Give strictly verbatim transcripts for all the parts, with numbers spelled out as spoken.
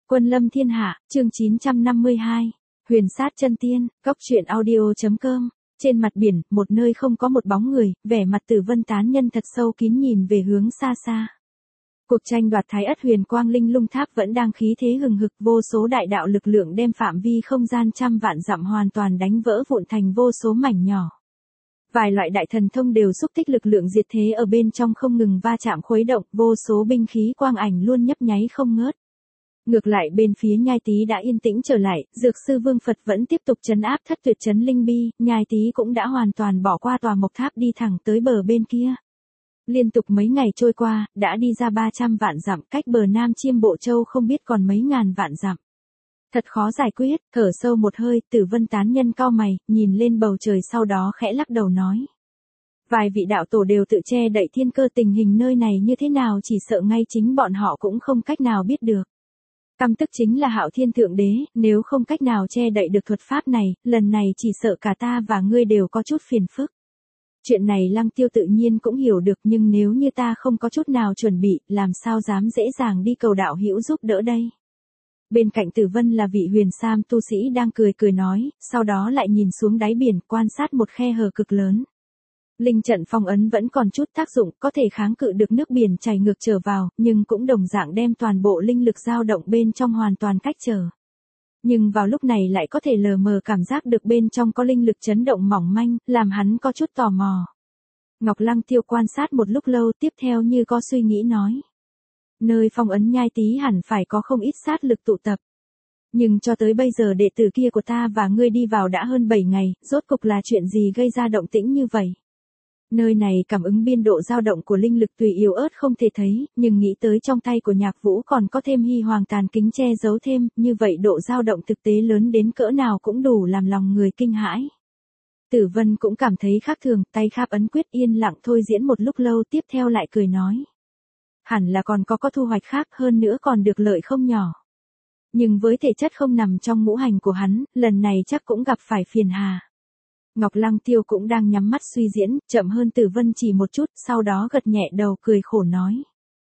Quân lâm thiên hạ, chương chín trăm năm mươi hai. Huyền sát chân tiên, góc truyện audio.com. Trên mặt biển, một nơi không có một bóng người, vẻ mặt Tử Vân tán nhân thật sâu kín nhìn về hướng xa xa. Cuộc tranh đoạt Thái Ất Huyền Quang Linh Lung Tháp vẫn đang khí thế hừng hực, vô số đại đạo lực lượng đem phạm vi không gian trăm vạn dặm hoàn toàn đánh vỡ vụn thành vô số mảnh nhỏ. Vài loại đại thần thông đều xúc tích lực lượng diệt thế ở bên trong không ngừng va chạm khuấy động, vô số binh khí quang ảnh luôn nhấp nháy không ngớt. Ngược lại bên phía Nhai Tý đã yên tĩnh trở lại, Dược sư Vương Phật vẫn tiếp tục trấn áp thất tuyệt trấn linh bi, Nhai Tý cũng đã hoàn toàn bỏ qua tòa mộc tháp đi thẳng tới bờ bên kia. Liên tục mấy ngày trôi qua, đã đi ra ba trăm vạn dặm, cách bờ Nam Chiêm Bộ Châu không biết còn mấy ngàn vạn dặm. Thật khó giải quyết, thở sâu một hơi, Tử Vân tán nhân cau mày, nhìn lên bầu trời sau đó khẽ lắc đầu nói. Vài vị đạo tổ đều tự che đậy thiên cơ, tình hình nơi này như thế nào chỉ sợ ngay chính bọn họ cũng không cách nào biết được. Căm tức chính là Hạo Thiên Thượng Đế, nếu không cách nào che đậy được thuật pháp này, lần này chỉ sợ cả ta và ngươi đều có chút phiền phức. Chuyện này Lăng Tiêu tự nhiên cũng hiểu được, nhưng nếu như ta không có chút nào chuẩn bị, làm sao dám dễ dàng đi cầu đạo hữu giúp đỡ đây. Bên cạnh Tử Vân là vị huyền sam tu sĩ đang cười cười nói, sau đó lại nhìn xuống đáy biển, quan sát một khe hở cực lớn. Linh trận phong ấn vẫn còn chút tác dụng, có thể kháng cự được nước biển chảy ngược trở vào, nhưng cũng đồng dạng đem toàn bộ linh lực dao động bên trong hoàn toàn cách trở. Nhưng vào lúc này lại có thể lờ mờ cảm giác được bên trong có linh lực chấn động mỏng manh, làm hắn có chút tò mò. Ngọc Lăng Tiêu quan sát một lúc lâu, tiếp theo như có suy nghĩ nói. Nơi phong ấn Nhai Tý hẳn phải có không ít sát lực tụ tập. Nhưng cho tới bây giờ đệ tử kia của ta và ngươi đi vào đã hơn bảy ngày, rốt cục là chuyện gì gây ra động tĩnh như vậy? Nơi này cảm ứng biên độ dao động của linh lực tùy yếu ớt không thể thấy, nhưng nghĩ tới trong tay của Nhạc Vũ còn có thêm Hy Hoàng tàn kính che giấu thêm, như vậy độ dao động thực tế lớn đến cỡ nào cũng đủ làm lòng người kinh hãi. Tử Vân cũng cảm thấy khác thường, tay kháp ấn quyết yên lặng thôi diễn một lúc lâu, tiếp theo lại cười nói. Hẳn là còn có có thu hoạch khác, hơn nữa còn được lợi không nhỏ. Nhưng với thể chất không nằm trong ngũ hành của hắn, lần này chắc cũng gặp phải phiền hà. Ngọc Lăng Tiêu cũng đang nhắm mắt suy diễn, chậm hơn Tử Vân chỉ một chút, sau đó gật nhẹ đầu cười khổ nói.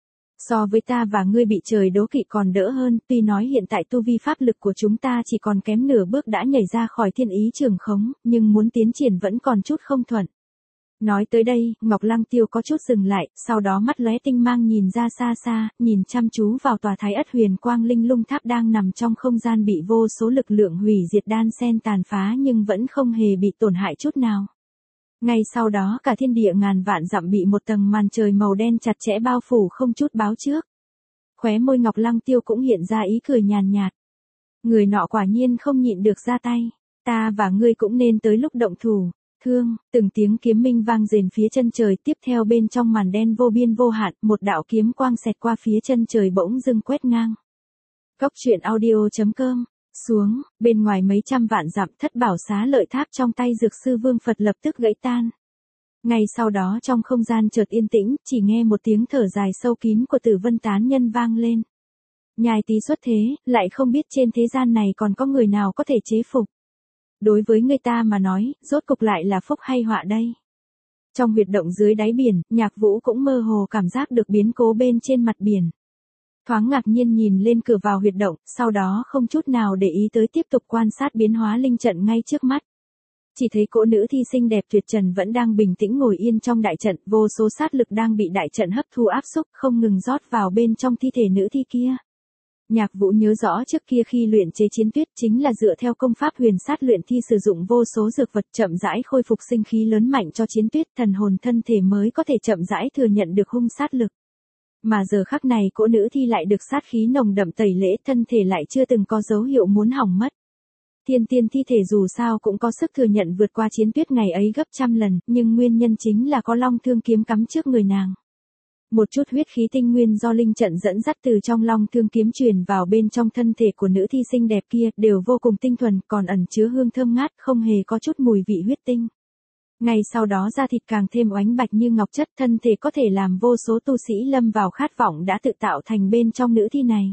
So với ta và ngươi bị trời đố kỵ còn đỡ hơn, tuy nói hiện tại tu vi pháp lực của chúng ta chỉ còn kém nửa bước đã nhảy ra khỏi thiên ý trường khống, nhưng muốn tiến triển vẫn còn chút không thuận. Nói tới đây, Ngọc Lăng Tiêu có chút dừng lại, sau đó mắt lóe tinh mang nhìn ra xa xa, nhìn chăm chú vào tòa Thái Ất Huyền Quang Linh Lung Tháp đang nằm trong không gian bị vô số lực lượng hủy diệt đan xen tàn phá nhưng vẫn không hề bị tổn hại chút nào. Ngay sau đó cả thiên địa ngàn vạn dặm bị một tầng màn trời màu đen chặt chẽ bao phủ không chút báo trước. Khóe môi Ngọc Lăng Tiêu cũng hiện ra ý cười nhàn nhạt. Người nọ quả nhiên không nhịn được ra tay, ta và ngươi cũng nên tới lúc động thủ. Thương, từng tiếng kiếm minh vang rền phía chân trời, tiếp theo bên trong màn đen vô biên vô hạn, một đạo kiếm quang xẹt qua phía chân trời bỗng dưng quét ngang. Góc truyện audio.com. Xuống, bên ngoài mấy trăm vạn dặm, thất bảo xá lợi tháp trong tay Dược sư Vương Phật lập tức gãy tan. Ngay sau đó trong không gian chợt yên tĩnh, chỉ nghe một tiếng thở dài sâu kín của Tử Vân tán nhân vang lên. Nhai Tý xuất thế, lại không biết trên thế gian này còn có người nào có thể chế phục. Đối với người ta mà nói, rốt cục lại là phúc hay họa đây? Trong huyệt động dưới đáy biển, Nhạc Vũ cũng mơ hồ cảm giác được biến cố bên trên mặt biển. Thoáng ngạc nhiên nhìn lên cửa vào huyệt động, sau đó không chút nào để ý tới tiếp tục quan sát biến hóa linh trận ngay trước mắt. Chỉ thấy cỗ nữ thi xinh đẹp tuyệt trần vẫn đang bình tĩnh ngồi yên trong đại trận, vô số sát lực đang bị đại trận hấp thu áp xúc không ngừng rót vào bên trong thi thể nữ thi kia. Nhạc Vũ nhớ rõ trước kia khi luyện chế chiến tuyết chính là dựa theo công pháp huyền sát luyện thi sử dụng vô số dược vật chậm rãi khôi phục sinh khí lớn mạnh cho chiến tuyết, thần hồn thân thể mới có thể chậm rãi thừa nhận được hung sát lực. Mà giờ khắc này cỗ nữ thi lại được sát khí nồng đậm tẩy lễ, thân thể lại chưa từng có dấu hiệu muốn hỏng mất. Thiên tiên thi thể dù sao cũng có sức thừa nhận vượt qua chiến tuyết ngày ấy gấp trăm lần, nhưng nguyên nhân chính là có long thương kiếm cắm trước người nàng. Một chút huyết khí tinh nguyên do linh trận dẫn dắt từ trong long thương kiếm truyền vào bên trong thân thể của nữ thi xinh đẹp kia, đều vô cùng tinh thuần, còn ẩn chứa hương thơm ngát, không hề có chút mùi vị huyết tinh. Ngay sau đó da thịt càng thêm oánh bạch như ngọc chất, thân thể có thể làm vô số tu sĩ lâm vào khát vọng đã tự tạo thành bên trong nữ thi này.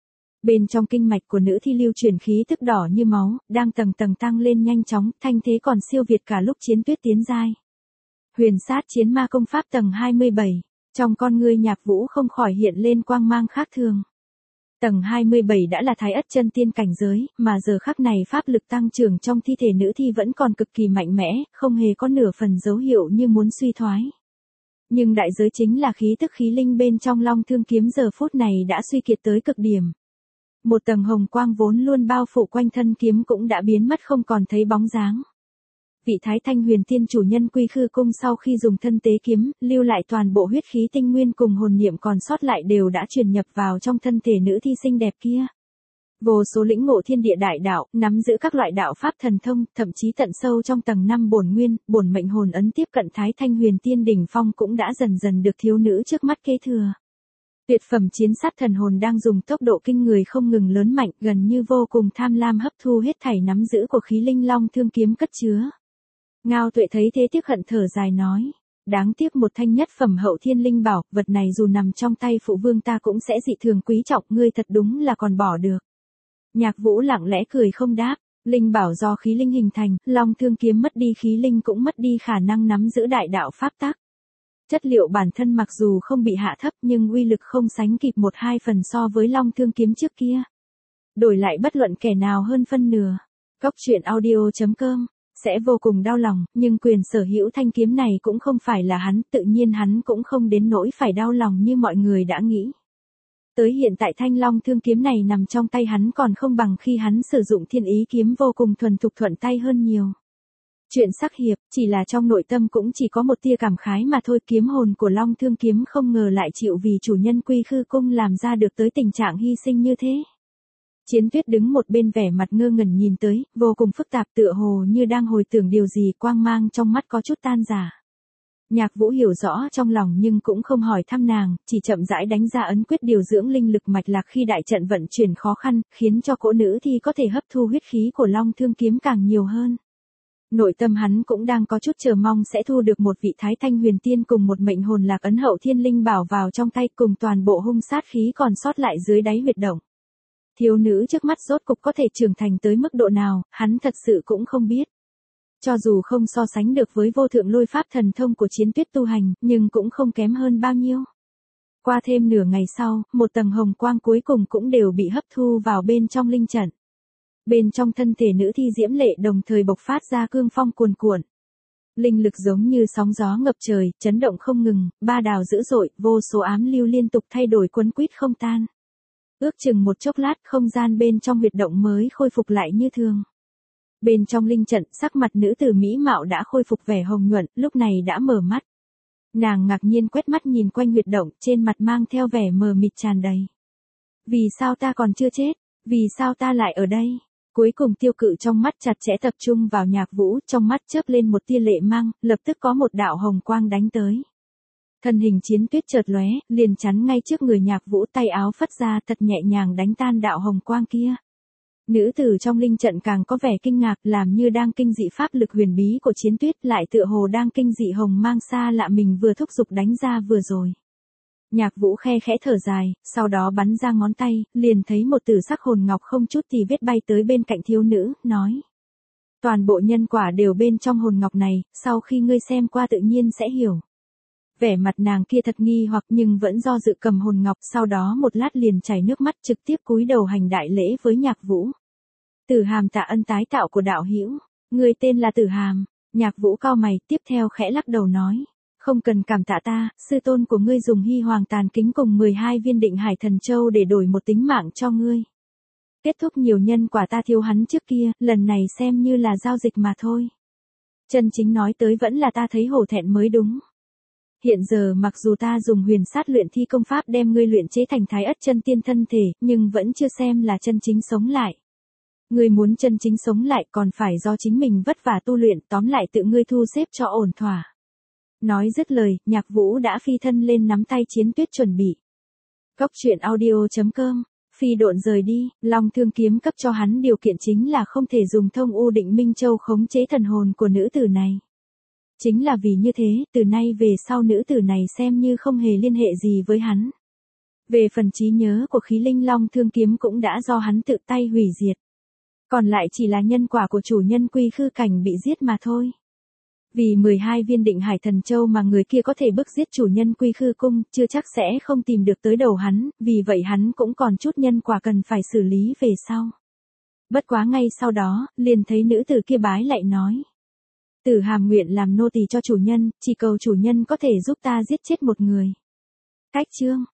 Bên trong kinh mạch của nữ thi lưu truyền khí tức đỏ như máu, đang tầng tầng tăng lên nhanh chóng, thanh thế còn siêu việt cả lúc chiến tuyết tiến giai. Huyền sát chiến ma công pháp tầng hai mươi bảy. Trong con ngươi Nhạc Vũ không khỏi hiện lên quang mang khác thường. Tầng hai mươi bảy đã là thái ất chân tiên cảnh giới, mà giờ khắc này pháp lực tăng trưởng trong thi thể nữ thi vẫn còn cực kỳ mạnh mẽ, không hề có nửa phần dấu hiệu như muốn suy thoái. Nhưng đại giới chính là khí tức khí linh bên trong Long Thương kiếm giờ phút này đã suy kiệt tới cực điểm. Một tầng hồng quang vốn luôn bao phủ quanh thân kiếm cũng đã biến mất không còn thấy bóng dáng. Vị Thái Thanh Huyền Tiên chủ nhân Quy Khư Cung sau khi dùng thân tế kiếm, lưu lại toàn bộ huyết khí tinh nguyên cùng hồn niệm còn sót lại đều đã truyền nhập vào trong thân thể nữ thi xinh đẹp kia. Vô số lĩnh ngộ thiên địa đại đạo, nắm giữ các loại đạo pháp thần thông, thậm chí tận sâu trong tầng năm bổn nguyên, bổn mệnh hồn ấn tiếp cận Thái Thanh Huyền Tiên đỉnh phong cũng đã dần dần được thiếu nữ trước mắt kế thừa. Tuyệt phẩm chiến sát thần hồn đang dùng tốc độ kinh người không ngừng lớn mạnh, gần như vô cùng tham lam hấp thu hết thảy nắm giữ của khí linh Long Thương kiếm cất chứa. Ngao Tuệ thấy thế tiếc hận thở dài nói, đáng tiếc một thanh nhất phẩm hậu thiên linh bảo, vật này dù nằm trong tay phụ vương ta cũng sẽ dị thường quý trọng, ngươi thật đúng là còn bỏ được. Nhạc Vũ lặng lẽ cười không đáp, linh bảo do khí linh hình thành, Long Thương kiếm mất đi khí linh cũng mất đi khả năng nắm giữ đại đạo pháp tắc. Chất liệu bản thân mặc dù không bị hạ thấp nhưng uy lực không sánh kịp một hai phần so với Long Thương kiếm trước kia. Đổi lại bất luận kẻ nào hơn phân nửa. Cốc truyện audio chấm com sẽ vô cùng đau lòng, nhưng quyền sở hữu thanh kiếm này cũng không phải là hắn, tự nhiên hắn cũng không đến nỗi phải đau lòng như mọi người đã nghĩ. Tới hiện tại thanh Long Thương kiếm này nằm trong tay hắn còn không bằng khi hắn sử dụng Thiên Ý kiếm vô cùng thuần thục thuận tay hơn nhiều. Chuyện sắc hiệp, chỉ là trong nội tâm cũng chỉ có một tia cảm khái mà thôi, kiếm hồn của Long Thương kiếm không ngờ lại chịu vì chủ nhân Quy Khư Cung làm ra được tới tình trạng hy sinh như thế. Chiến Tuyết đứng một bên vẻ mặt ngơ ngẩn nhìn tới, vô cùng phức tạp tựa hồ như đang hồi tưởng điều gì, quang mang trong mắt có chút tan rã. Nhạc Vũ hiểu rõ trong lòng nhưng cũng không hỏi thăm nàng, chỉ chậm rãi đánh ra ấn quyết điều dưỡng linh lực mạch lạc khi đại trận vận chuyển khó khăn, khiến cho cỗ nữ thi có thể hấp thu huyết khí của Long Thương kiếm càng nhiều hơn. Nội tâm hắn cũng đang có chút chờ mong sẽ thu được một vị Thái Thanh Huyền Tiên cùng một mệnh hồn lạc ấn hậu thiên linh bảo vào trong tay cùng toàn bộ hung sát khí còn sót lại dưới đáy huyệt động. Thiếu nữ trước mắt rốt cục có thể trưởng thành tới mức độ nào, hắn thật sự cũng không biết. Cho dù không so sánh được với vô thượng lôi pháp thần thông của Chiến Tuyết tu hành, nhưng cũng không kém hơn bao nhiêu. Qua thêm nửa ngày sau, một tầng hồng quang cuối cùng cũng đều bị hấp thu vào bên trong linh trận. Bên trong thân thể nữ thi diễm lệ đồng thời bộc phát ra cương phong cuồn cuộn. Linh lực giống như sóng gió ngập trời, chấn động không ngừng, ba đào dữ dội, vô số ám lưu liên tục thay đổi quấn quýt không tan. Ước chừng một chốc lát không gian bên trong huyệt động mới khôi phục lại như thường. Bên trong linh trận, sắc mặt nữ tử mỹ mạo đã khôi phục vẻ hồng nhuận, lúc này đã mở mắt. Nàng ngạc nhiên quét mắt nhìn quanh huyệt động, trên mặt mang theo vẻ mờ mịt tràn đầy. Vì sao ta còn chưa chết? Vì sao ta lại ở đây? Cuối cùng tiêu cự trong mắt chặt chẽ tập trung vào Nhạc Vũ, trong mắt chớp lên một tia lệ mang, lập tức có một đạo hồng quang đánh tới. Thân hình Chiến Tuyết chợt lóe, liền chắn ngay trước người Nhạc Vũ, tay áo phất ra thật nhẹ nhàng đánh tan đạo hồng quang kia. Nữ tử trong linh trận càng có vẻ kinh ngạc, làm như đang kinh dị pháp lực huyền bí của Chiến Tuyết, lại tựa hồ đang kinh dị hồng mang xa lạ mình vừa thúc giục đánh ra vừa rồi. Nhạc Vũ khe khẽ thở dài, sau đó bắn ra ngón tay, liền thấy một tử sắc hồn ngọc không chút tì vết bay tới bên cạnh thiếu nữ, nói. Toàn bộ nhân quả đều bên trong hồn ngọc này, sau khi ngươi xem qua tự nhiên sẽ hiểu. Vẻ mặt nàng kia thật nghi hoặc nhưng vẫn do dự cầm hồn ngọc, sau đó một lát liền chảy nước mắt trực tiếp cúi đầu hành đại lễ với Nhạc Vũ. Tử Hàm tạ ân tái tạo của đạo hữu, ngươi tên là Tử Hàm. Nhạc Vũ cau mày, tiếp theo khẽ lắc đầu nói. Không cần cảm tạ ta, sư tôn của ngươi dùng hy hoàng tàn kính cùng mười hai viên định hải thần châu để đổi một tính mạng cho ngươi. Kết thúc nhiều nhân quả ta thiếu hắn trước kia, lần này xem như là giao dịch mà thôi. Chân chính nói tới vẫn là ta thấy hổ thẹn mới đúng. Hiện giờ mặc dù ta dùng huyền sát luyện thi công pháp đem ngươi luyện chế thành thái ất chân tiên thân thể, nhưng vẫn chưa xem là chân chính sống lại. Ngươi muốn chân chính sống lại còn phải do chính mình vất vả tu luyện, tóm lại tự ngươi thu xếp cho ổn thỏa. Nói dứt lời, Nhạc Vũ đã phi thân lên nắm tay Chiến Tuyết chuẩn bị. Cốc truyện audio chấm com, phi độn rời đi, Long Thương kiếm cấp cho hắn điều kiện chính là không thể dùng thông U Định Minh Châu khống chế thần hồn của nữ tử này. Chính là vì như thế, từ nay về sau nữ tử này xem như không hề liên hệ gì với hắn. Về phần trí nhớ của khí linh Long Thương kiếm cũng đã do hắn tự tay hủy diệt. Còn lại chỉ là nhân quả của chủ nhân Quy Khư cảnh bị giết mà thôi. Vì mười hai viên định hải thần châu mà người kia có thể bức giết chủ nhân Quy Khư Cung, chưa chắc sẽ không tìm được tới đầu hắn, vì vậy hắn cũng còn chút nhân quả cần phải xử lý về sau. Bất quá ngay sau đó, liền thấy nữ tử kia bái lại nói. Tử Hàm nguyện làm nô tỳ cho chủ nhân, chỉ cầu chủ nhân có thể giúp ta giết chết một người. Cách chương